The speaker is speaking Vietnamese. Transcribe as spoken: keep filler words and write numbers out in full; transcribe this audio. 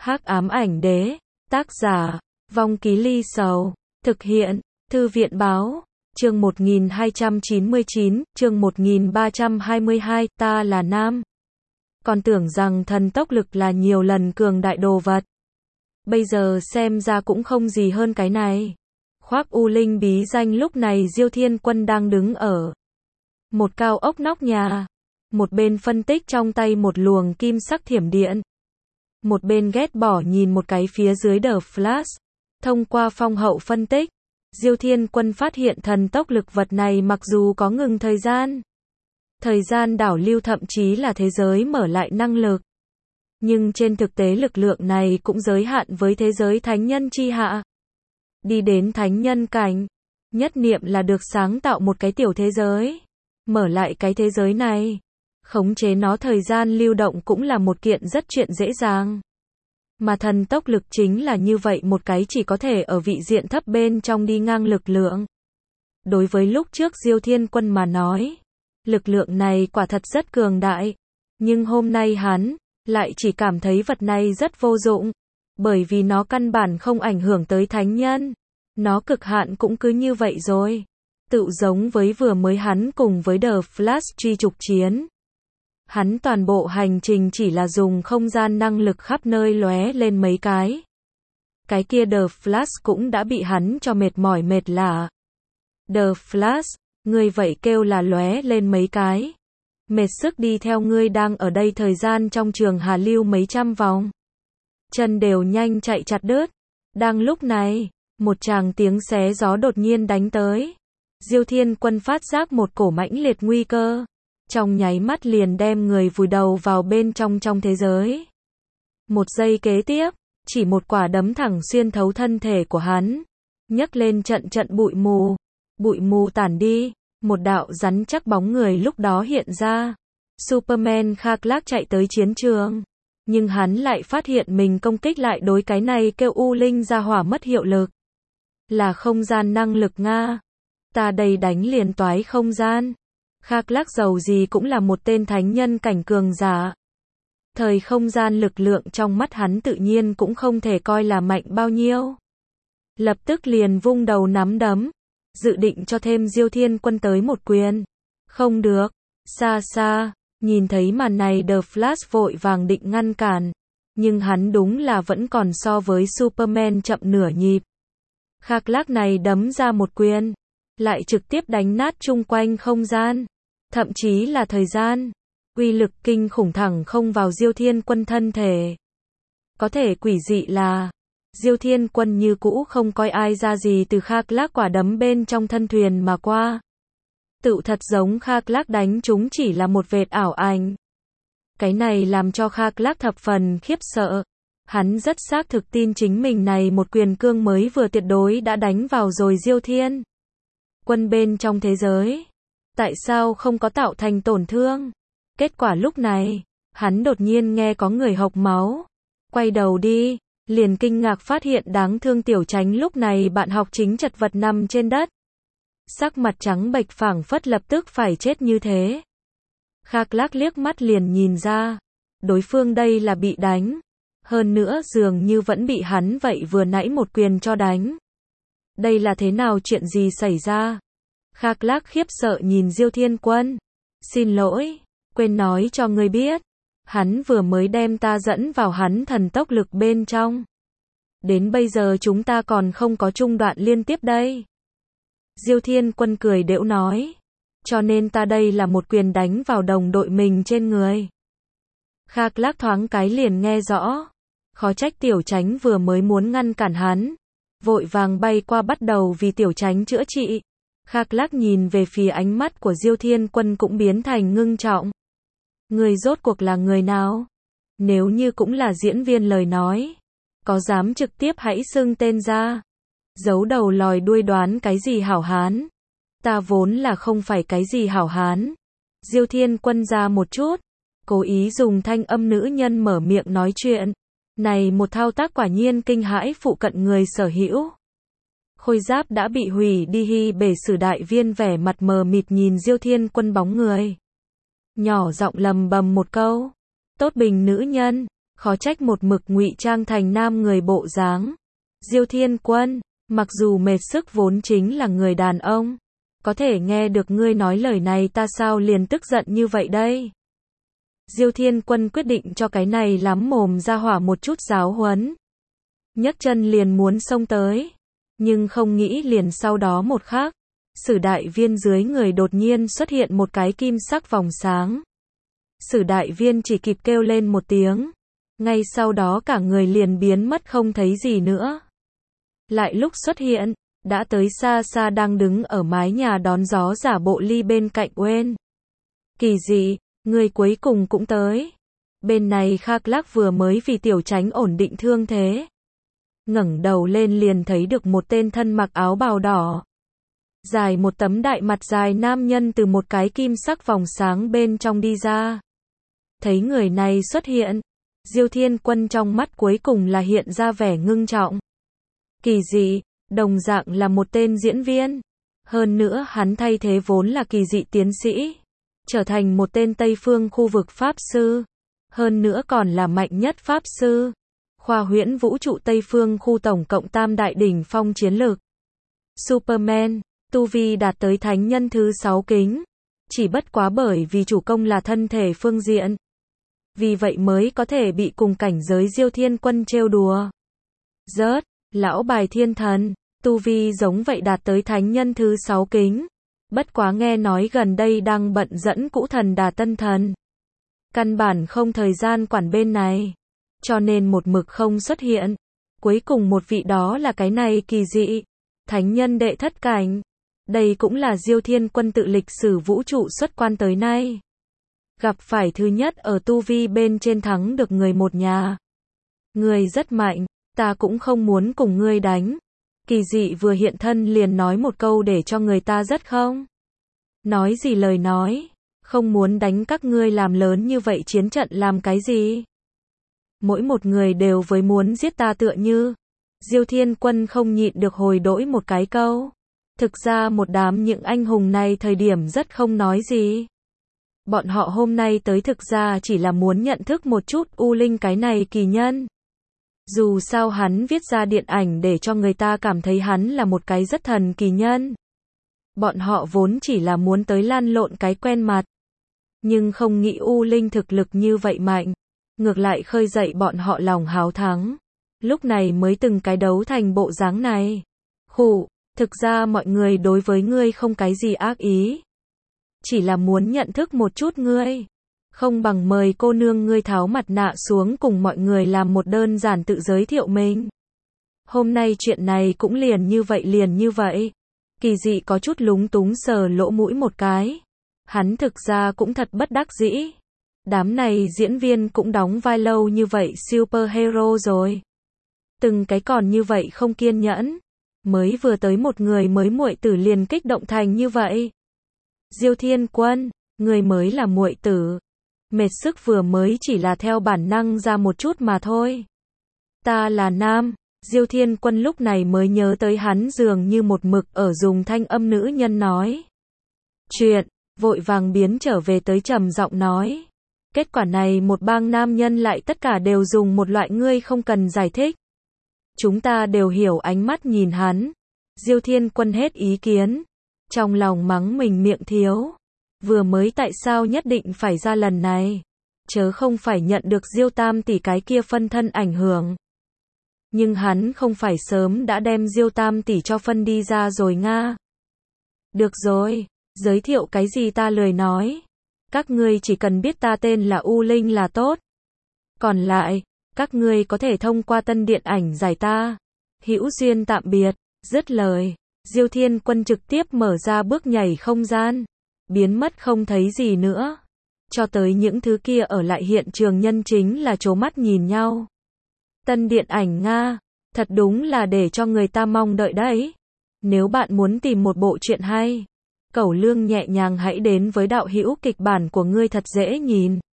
Hắc ám ảnh đế, tác giả, Vong Ký Ly Sầu, thực hiện, Thư viện báo, chương một nghìn hai trăm chín mươi chín, chương một nghìn ba trăm hai mươi hai, ta là nam. Còn tưởng rằng thần tốc lực là nhiều lần cường đại đồ vật. Bây giờ xem ra cũng không gì hơn cái này. Khoác u linh bí danh lúc này Diêu Thiên Quân đang đứng ở một cao ốc nóc nhà. Một bên phân tích trong tay một luồng kim sắc thiểm điện. Một bên ghét bỏ nhìn một cái phía dưới The Flash. Thông qua phong hậu phân tích, Diêu Thiên Quân phát hiện thần tốc lực vật này mặc dù có ngừng thời gian, thời gian đảo lưu thậm chí là thế giới mở lại năng lực. Nhưng trên thực tế lực lượng này cũng giới hạn với thế giới thánh nhân chi hạ. Đi đến thánh nhân cảnh, nhất niệm là được sáng tạo một cái tiểu thế giới. Mở lại cái thế giới này, khống chế nó thời gian lưu động cũng là một kiện rất chuyện dễ dàng. Mà thần tốc lực chính là như vậy một cái chỉ có thể ở vị diện thấp bên trong đi ngang lực lượng. Đối với lúc trước Diêu Thiên Quân mà nói, lực lượng này quả thật rất cường đại. Nhưng hôm nay hắn lại chỉ cảm thấy vật này rất vô dụng. Bởi vì nó căn bản không ảnh hưởng tới thánh nhân. Nó cực hạn cũng cứ như vậy rồi. Tự giống với vừa mới hắn cùng với The Flash truy trục chiến. Hắn toàn bộ hành trình chỉ là dùng không gian năng lực khắp nơi lóe lên mấy cái. Cái kia The Flash cũng đã bị hắn cho mệt mỏi mệt lả. The Flash, ngươi vậy kêu là lóe lên mấy cái. Mệt sức đi theo ngươi đang ở đây thời gian trong trường hà lưu mấy trăm vòng. Chân đều nhanh chạy chặt đứt. Đang lúc này, một tràng tiếng xé gió đột nhiên đánh tới. Diêu Thiên Quân phát giác một cổ mãnh liệt nguy cơ. Trong nháy mắt liền đem người vùi đầu vào bên trong trong thế giới. Một giây kế tiếp, chỉ một quả đấm thẳng xuyên thấu thân thể của hắn. Nhấc lên trận trận bụi mù. Bụi mù tản đi, một đạo rắn chắc bóng người lúc đó hiện ra. Superman khạc lác chạy tới chiến trường. Nhưng hắn lại phát hiện mình công kích lại đối cái này kêu u linh ra hỏa mất hiệu lực. Là không gian năng lực Nga. Ta đây đánh liền toái không gian. Khạc lác dầu gì cũng là một tên thánh nhân cảnh cường giả. Thời không gian lực lượng trong mắt hắn tự nhiên cũng không thể coi là mạnh bao nhiêu. Lập tức liền vung đầu nắm đấm. Dự định cho thêm Diêu Thiên Quân tới một quyền. Không được. Xa xa. Nhìn thấy màn này The Flash vội vàng định ngăn cản. Nhưng hắn đúng là vẫn còn so với Superman chậm nửa nhịp. Khạc lác này đấm ra một quyền. Lại trực tiếp đánh nát chung quanh không gian. Thậm chí là thời gian. Uy lực kinh khủng thẳng không vào Diêu Thiên Quân thân thể. Có thể quỷ dị là Diêu Thiên Quân như cũ không coi ai ra gì từ khạc lác quả đấm bên trong thân thuyền mà qua. Tự thật giống khạc lác đánh chúng chỉ là một vệt ảo ảnh. Cái này làm cho khạc lác thập phần khiếp sợ. Hắn rất xác thực tin chính mình này một quyền cương mới vừa tuyệt đối đã đánh vào rồi Diêu Thiên Quân bên trong thế giới. Tại sao không có tạo thành tổn thương? Kết quả lúc này, hắn đột nhiên nghe có người hộc máu. Quay đầu đi, liền kinh ngạc phát hiện đáng thương Tiểu Chánh lúc này bạn học chính chật vật nằm trên đất. Sắc mặt trắng bệch phảng phất lập tức phải chết như thế. Khạc lác liếc mắt liền nhìn ra. Đối phương đây là bị đánh. Hơn nữa dường như vẫn bị hắn vậy vừa nãy một quyền cho đánh. Đây là thế nào chuyện gì xảy ra? Khạc lác khiếp sợ nhìn Diêu Thiên Quân. Xin lỗi, quên nói cho ngươi biết. Hắn vừa mới đem ta dẫn vào hắn thần tốc lực bên trong. Đến bây giờ chúng ta còn không có trung đoạn liên tiếp đây. Diêu Thiên Quân cười đễu nói. Cho nên ta đây là một quyền đánh vào đồng đội mình trên người. Khạc lác thoáng cái liền nghe rõ. Khó trách Tiểu Chánh vừa mới muốn ngăn cản hắn. Vội vàng bay qua bắt đầu vì Tiểu Chánh chữa trị. Khạc lác nhìn về phía ánh mắt của Diêu Thiên Quân cũng biến thành ngưng trọng. Người rốt cuộc là người nào? Nếu như cũng là diễn viên lời nói. Có dám trực tiếp hãy xưng tên ra. Giấu đầu lòi đuôi đoán cái gì hảo hán. Ta vốn là không phải cái gì hảo hán. Diêu Thiên Quân ra một chút. Cố ý dùng thanh âm nữ nhân mở miệng nói chuyện. Này một thao tác quả nhiên kinh hãi phụ cận người sở hữu. Khôi giáp đã bị hủy đi Hy bể sử đại viên vẻ mặt mờ mịt nhìn Diêu Thiên Quân bóng người. Nhỏ giọng lầm bầm một câu. Tốt bình nữ nhân. Khó trách một mực ngụy trang thành nam người bộ dáng. Diêu Thiên Quân, mặc dù mệt sức vốn chính là người đàn ông. Có thể nghe được ngươi nói lời này ta sao liền tức giận như vậy đây? Diêu Thiên Quân quyết định cho cái này lắm mồm ra hỏa một chút giáo huấn. Nhấc chân liền muốn xông tới. Nhưng không nghĩ liền sau đó một khắc. Sử đại viên dưới người đột nhiên xuất hiện một cái kim sắc vòng sáng. Sử đại viên chỉ kịp kêu lên một tiếng. Ngay sau đó cả người liền biến mất không thấy gì nữa. Lại lúc xuất hiện, đã tới xa xa đang đứng ở mái nhà đón gió giả bộ ly bên cạnh Uyên. Kỳ dị, người cuối cùng cũng tới. Bên này Khắc Lác vừa mới vì tiểu tránh ổn định thương thế. Ngẩng đầu lên liền thấy được một tên thân mặc áo bào đỏ. Dài một tấm đại mặt dài nam nhân từ một cái kim sắc vòng sáng bên trong đi ra. Thấy người này xuất hiện, Diêu Thiên Quân trong mắt cuối cùng là hiện ra vẻ ngưng trọng. Kỳ dị, đồng dạng là một tên diễn viên. Hơn nữa hắn thay thế vốn là kỳ dị tiến sĩ. Trở thành một tên Tây Phương khu vực Pháp Sư. Hơn nữa còn là mạnh nhất Pháp Sư. Khoa huyễn vũ trụ Tây Phương khu tổng cộng tam đại đỉnh phong chiến lược. Superman, tu vi đạt tới thánh nhân thứ sáu kính. Chỉ bất quá bởi vì chủ công là thân thể phương diện. Vì vậy mới có thể bị cùng cảnh giới Diêu Thiên Quân trêu đùa. Rớt, lão bài thiên thần, tu vi giống vậy đạt tới thánh nhân thứ sáu kính. Bất quá nghe nói gần đây đang bận dẫn cũ thần đà tân thần. Căn bản không thời gian quản bên này. Cho nên một mực không xuất hiện. Cuối cùng một vị đó là cái này kỳ dị. Thánh nhân đệ thất cảnh. Đây cũng là Diêu Thiên Quân tự lịch sử vũ trụ xuất quan tới nay. Gặp phải thứ nhất ở tu vi bên trên thắng được người một nhà. Người rất mạnh, ta cũng không muốn cùng ngươi đánh. Kỳ dị vừa hiện thân liền nói một câu để cho người ta rất không. Nói gì lời nói, không muốn đánh các ngươi làm lớn như vậy chiến trận làm cái gì. Mỗi một người đều với muốn giết ta tựa như. Diêu Thiên Quân không nhịn được hồi đổi một cái câu. Thực ra một đám những anh hùng này thời điểm rất không nói gì. Bọn họ hôm nay tới thực ra chỉ là muốn nhận thức một chút U Linh cái này kỳ nhân. Dù sao hắn viết ra điện ảnh để cho người ta cảm thấy hắn là một cái rất thần kỳ nhân. Bọn họ vốn chỉ là muốn tới lan lộn cái quen mặt. Nhưng không nghĩ U Linh thực lực như vậy mạnh. Ngược lại khơi dậy bọn họ lòng háo thắng. Lúc này mới từng cái đấu thành bộ dáng này. Khụ, thực ra mọi người đối với ngươi không cái gì ác ý. Chỉ là muốn nhận thức một chút ngươi. Không bằng mời cô nương ngươi tháo mặt nạ xuống cùng mọi người làm một đơn giản tự giới thiệu mình. Hôm nay chuyện này cũng liền như vậy liền như vậy. Kỳ dị có chút lúng túng sờ lỗ mũi một cái. Hắn thực ra cũng thật bất đắc dĩ. Đám này diễn viên cũng đóng vai lâu như vậy superhero rồi. Từng cái còn như vậy không kiên nhẫn. Mới vừa tới một người mới muội tử liền kích động thành như vậy. Diêu Thiên Quân, người mới là muội tử. Mệt sức vừa mới chỉ là theo bản năng ra một chút mà thôi. Ta là nam. Diêu Thiên Quân lúc này mới nhớ tới hắn dường như một mực ở dùng thanh âm nữ nhân nói. Chuyện, vội vàng biến trở về tới trầm giọng nói. Kết quả này một bang nam nhân lại tất cả đều dùng một loại ngươi không cần giải thích. Chúng ta đều hiểu ánh mắt nhìn hắn. Diêu Thiên Quân hết ý kiến. Trong lòng mắng mình miệng thiếu. Vừa mới tại sao nhất định phải ra lần này. Chớ không phải nhận được Diêu Tam tỷ cái kia phân thân ảnh hưởng. Nhưng hắn không phải sớm đã đem Diêu Tam tỷ cho phân đi ra rồi nga. Được rồi, giới thiệu cái gì ta lười nói. Các ngươi chỉ cần biết ta tên là U Linh là tốt. Còn lại, các ngươi có thể thông qua tân điện ảnh giải ta. Hữu duyên tạm biệt, dứt lời. Diêu Thiên Quân trực tiếp mở ra bước nhảy không gian. Biến mất không thấy gì nữa. Cho tới những thứ kia ở lại hiện trường nhân chính là trố mắt nhìn nhau. Tân điện ảnh Nga, thật đúng là để cho người ta mong đợi đấy. Nếu bạn muốn tìm một bộ truyện hay, cẩu lương nhẹ nhàng hãy đến với đạo hữu kịch bản của ngươi thật dễ nhìn.